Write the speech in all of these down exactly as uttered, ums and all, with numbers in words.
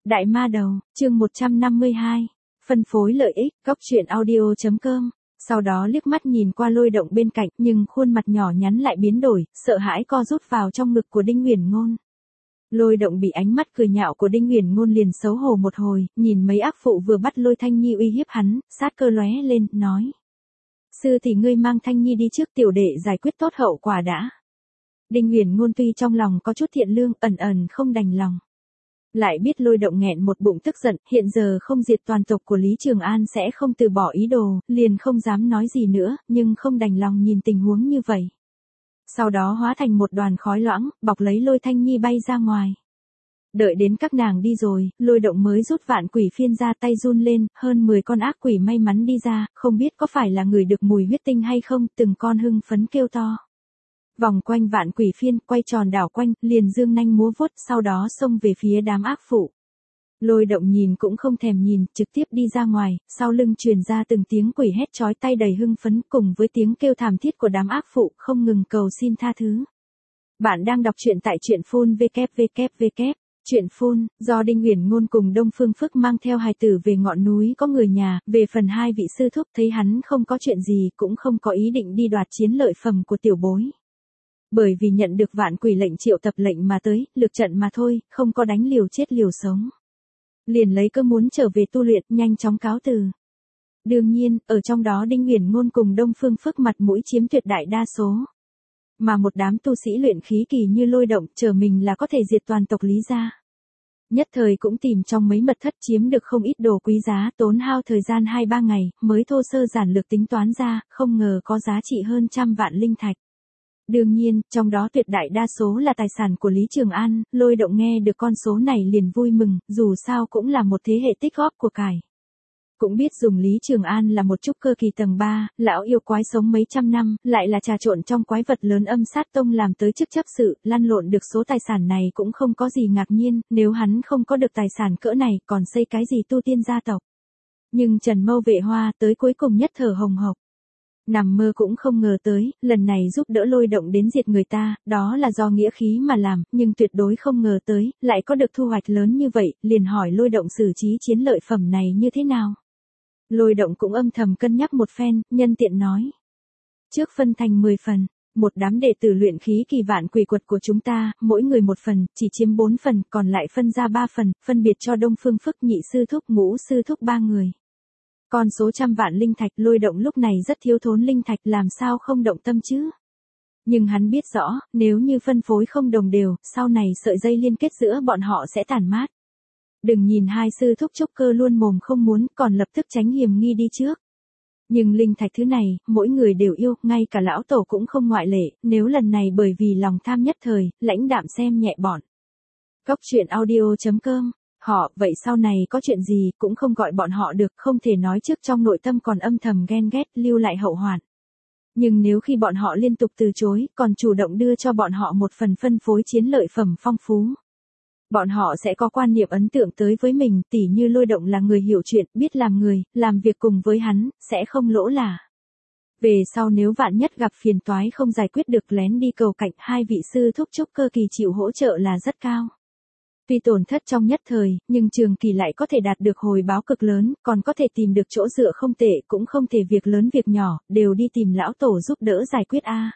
Đại ma đầu, chương một trăm năm mươi hai. Phân phối lợi ích, góc truyện audio chấm com. Sau đó liếc mắt nhìn qua Lôi Động bên cạnh, nhưng khuôn mặt nhỏ nhắn lại biến đổi, sợ hãi co rút vào trong ngực của Đinh Uyển Ngôn. Lôi Động bị ánh mắt cười nhạo của Đinh Uyển Ngôn liền xấu hổ một hồi, nhìn mấy ác phụ vừa bắt Lôi Thanh Nhi uy hiếp hắn, sát cơ lóe lên, nói: "Sư thì ngươi mang Thanh Nhi đi trước, tiểu đệ giải quyết tốt hậu quả đã." Đinh Uyển Ngôn tuy trong lòng có chút thiện lương, ẩn ẩn không đành lòng. Lại biết Lôi Động nghẹn một bụng tức giận, hiện giờ không diệt toàn tộc của Lý Trường An sẽ không từ bỏ ý đồ, liền không dám nói gì nữa, nhưng không đành lòng nhìn tình huống như vậy. Sau đó hóa thành một đoàn khói loãng, bọc lấy Lôi Thanh Nhi bay ra ngoài. Đợi đến các nàng đi rồi, Lôi Động mới rút vạn quỷ phiên ra, tay run lên, hơn mười con ác quỷ may mắn đi ra, không biết có phải là người được mùi huyết tinh hay không, từng con hưng phấn kêu to. Vòng quanh vạn quỷ phiên, quay tròn đảo quanh, liền dương nanh múa vuốt, sau đó xông về phía đám ác phụ. Lôi Động nhìn cũng không thèm nhìn, trực tiếp đi ra ngoài, sau lưng truyền ra từng tiếng quỷ hét chói tai đầy hưng phấn, cùng với tiếng kêu thảm thiết của đám ác phụ, không ngừng cầu xin tha thứ. Bạn đang đọc truyện tại truyện phun vê kép vê kép vê kép. Truyện phun, do Đinh Uyển Ngôn cùng Đông Phương Phức mang theo hài tử về ngọn núi có người nhà, về phần hai vị sư thúc thấy hắn không có chuyện gì, cũng không có ý định đi đoạt chiến lợi phẩm của tiểu bối. Bởi vì nhận được vạn quỷ lệnh triệu tập lệnh mà tới, lực trận mà thôi, không có đánh liều chết liều sống. Liền lấy cơ muốn trở về tu luyện, nhanh chóng cáo từ. Đương nhiên, ở trong đó Đinh Uyển Ngôn cùng Đông Phương Phức mặt mũi chiếm tuyệt đại đa số. Mà một đám tu sĩ luyện khí kỳ như Lôi Động, chờ mình là có thể diệt toàn tộc Lý gia. Nhất thời cũng tìm trong mấy mật thất chiếm được không ít đồ quý giá, tốn hao thời gian hai ba ngày, mới thô sơ giản lược tính toán ra, không ngờ có giá trị hơn trăm vạn linh thạch. Đương nhiên, trong đó tuyệt đại đa số là tài sản của Lý Trường An, Lôi Động nghe được con số này liền vui mừng, dù sao cũng là một thế hệ tích góp của cải. Cũng biết dùng Lý Trường An là một trúc cơ kỳ tầng ba, lão yêu quái sống mấy trăm năm, lại là trà trộn trong quái vật lớn âm sát tông làm tới chức chấp sự, lăn lộn được số tài sản này cũng không có gì ngạc nhiên, nếu hắn không có được tài sản cỡ này còn xây cái gì tu tiên gia tộc. Nhưng Trần Mâu Vệ Hoa tới cuối cùng nhất thở hồng hộc. Nằm mơ cũng không ngờ tới, lần này giúp đỡ Lôi Động đến diệt người ta, đó là do nghĩa khí mà làm, nhưng tuyệt đối không ngờ tới, lại có được thu hoạch lớn như vậy, liền hỏi Lôi Động xử trí chiến lợi phẩm này như thế nào. Lôi Động cũng âm thầm cân nhắc một phen, nhân tiện nói. Trước phân thành mười phần, một đám đệ tử luyện khí kỳ vạn quỷ quật của chúng ta, mỗi người một phần, chỉ chiếm bốn phần, còn lại phân ra ba phần, phân biệt cho Đông Phương Phức, Nhị sư thúc, Ngũ sư thúc ba người. Con số trăm vạn linh thạch, Lôi Động lúc này rất thiếu thốn linh thạch, làm sao không động tâm chứ. Nhưng hắn biết rõ, nếu như phân phối không đồng đều, sau này sợi dây liên kết giữa bọn họ sẽ tàn mát. Đừng nhìn hai sư thúc trúc cơ luôn mồm không muốn, còn lập tức tránh hiểm nghi đi trước. Nhưng linh thạch thứ này, mỗi người đều yêu, ngay cả lão tổ cũng không ngoại lệ, nếu lần này bởi vì lòng tham nhất thời, lãnh đạm xem nhẹ bọn. Góc truyện audio chấm com. Họ, vậy sau này có chuyện gì, cũng không gọi bọn họ được, không thể nói trước trong nội tâm còn âm thầm ghen ghét, lưu lại hậu hoạn. Nhưng nếu khi bọn họ liên tục từ chối, còn chủ động đưa cho bọn họ một phần phân phối chiến lợi phẩm phong phú. Bọn họ sẽ có quan niệm ấn tượng tới với mình, tỉ như Lôi Động là người hiểu chuyện, biết làm người, làm việc cùng với hắn, sẽ không lỗ là. Về sau nếu vạn nhất gặp phiền toái không giải quyết được lén đi cầu cạnh, hai vị sư thúc trúc cơ kỳ chịu hỗ trợ là rất cao. Tuy tổn thất trong nhất thời, nhưng trường kỳ lại có thể đạt được hồi báo cực lớn, còn có thể tìm được chỗ dựa không tệ, cũng không thể việc lớn việc nhỏ, đều đi tìm lão tổ giúp đỡ giải quyết a.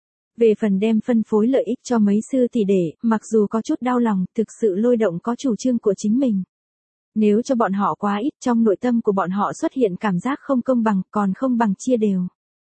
Về phần đem phân phối lợi ích cho mấy sư tỷ đệ, mặc dù có chút đau lòng, thực sự Lôi Động có chủ trương của chính mình. Nếu cho bọn họ quá ít, trong nội tâm của bọn họ xuất hiện cảm giác không công bằng, còn không bằng chia đều.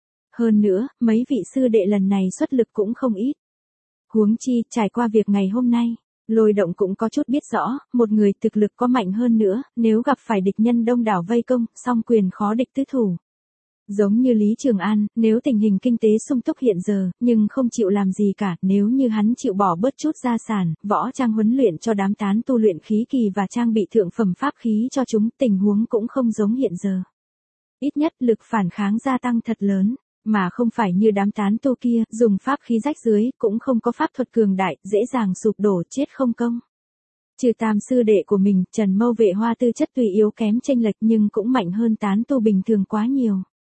Hơn nữa, mấy vị sư đệ lần này xuất lực cũng không ít. Huống chi, trải qua việc ngày hôm nay, Lôi Động cũng có chút biết rõ, một người thực lực có mạnh hơn nữa, nếu gặp phải địch nhân đông đảo vây công, song quyền khó địch tứ thủ. Giống như Lý Trường An, nếu tình hình kinh tế sung túc hiện giờ, nhưng không chịu làm gì cả, nếu như hắn chịu bỏ bớt chút gia sản, võ trang huấn luyện cho đám tán tu luyện khí kỳ và trang bị thượng phẩm pháp khí cho chúng, tình huống cũng không giống hiện giờ. Ít nhất lực phản kháng gia tăng thật lớn. Mà không phải như đám tán tu kia, dùng pháp khí rách dưới, cũng không có pháp thuật cường đại, dễ dàng sụp đổ chết không công. Trừ tam sư đệ của mình, Trần Mâu Vệ Hoa tư chất tuy yếu kém chênh lệch nhưng cũng mạnh hơn tán tu bình thường quá nhiều.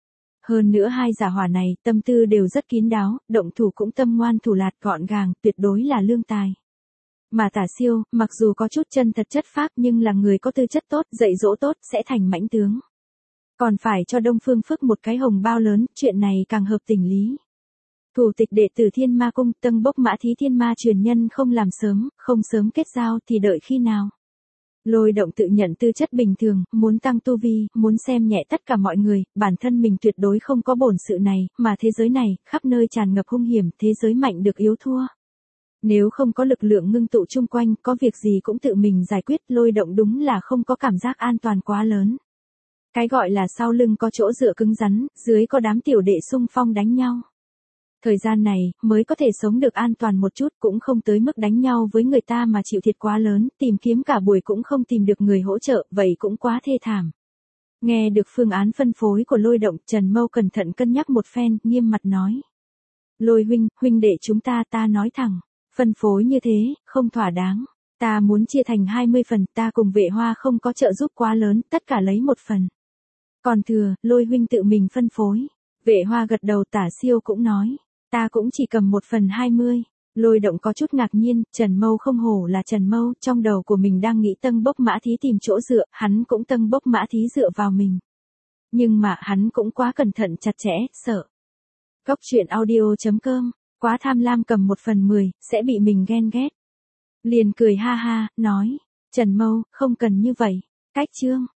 Hơn nữa hai giả hỏa này, tâm tư đều rất kín đáo, động thủ cũng tâm ngoan thủ lạt gọn gàng, tuyệt đối là lương tài. Mà Tả Siêu, mặc dù có chút chân thật chất phác nhưng là người có tư chất tốt, dạy dỗ tốt, sẽ thành mãnh tướng. Còn phải cho Đông Phương Phức một cái hồng bao lớn, chuyện này càng hợp tình lý. Thủ tịch đệ tử Thiên Ma Cung, Tân Bốc Mã Thí Thiên Ma truyền nhân không làm sớm, không sớm kết giao thì đợi khi nào. Lôi Động tự nhận tư chất bình thường, muốn tăng tu vi, muốn xem nhẹ tất cả mọi người, bản thân mình tuyệt đối không có bổn sự này, mà thế giới này, khắp nơi tràn ngập hung hiểm, thế giới mạnh được yếu thua. Nếu không có lực lượng ngưng tụ chung quanh, có việc gì cũng tự mình giải quyết, Lôi Động đúng là không có cảm giác an toàn quá lớn. Cái gọi là sau lưng có chỗ dựa cứng rắn, dưới có đám tiểu đệ xung phong đánh nhau. Thời gian này, mới có thể sống được an toàn một chút, cũng không tới mức đánh nhau với người ta mà chịu thiệt quá lớn, tìm kiếm cả buổi cũng không tìm được người hỗ trợ, vậy cũng quá thê thảm. Nghe được phương án phân phối của Lôi Động, Trần Mâu cẩn thận cân nhắc một phen, nghiêm mặt nói. Lôi huynh, huynh đệ chúng ta ta nói thẳng, phân phối như thế, không thỏa đáng. Ta muốn chia thành hai mươi phần, ta cùng Vệ Hoa không có trợ giúp quá lớn, tất cả lấy một phần. Còn thừa, Lôi huynh tự mình phân phối. Vệ Hoa gật đầu. Tả Siêu cũng nói. Ta cũng chỉ cầm một phần hai mươi. Lôi Động có chút ngạc nhiên, Trần Mâu không hổ là Trần Mâu, trong đầu của mình đang nghĩ Tân Bốc Mã Thí tìm chỗ dựa, hắn cũng Tân Bốc Mã Thí dựa vào mình. Nhưng mà hắn cũng quá cẩn thận chặt chẽ, sợ. Góc truyện audio chấm com, quá tham lam cầm một phần mười, sẽ bị mình ghen ghét. Liền cười ha ha, nói, Trần Mâu, không cần như vậy, cách chương.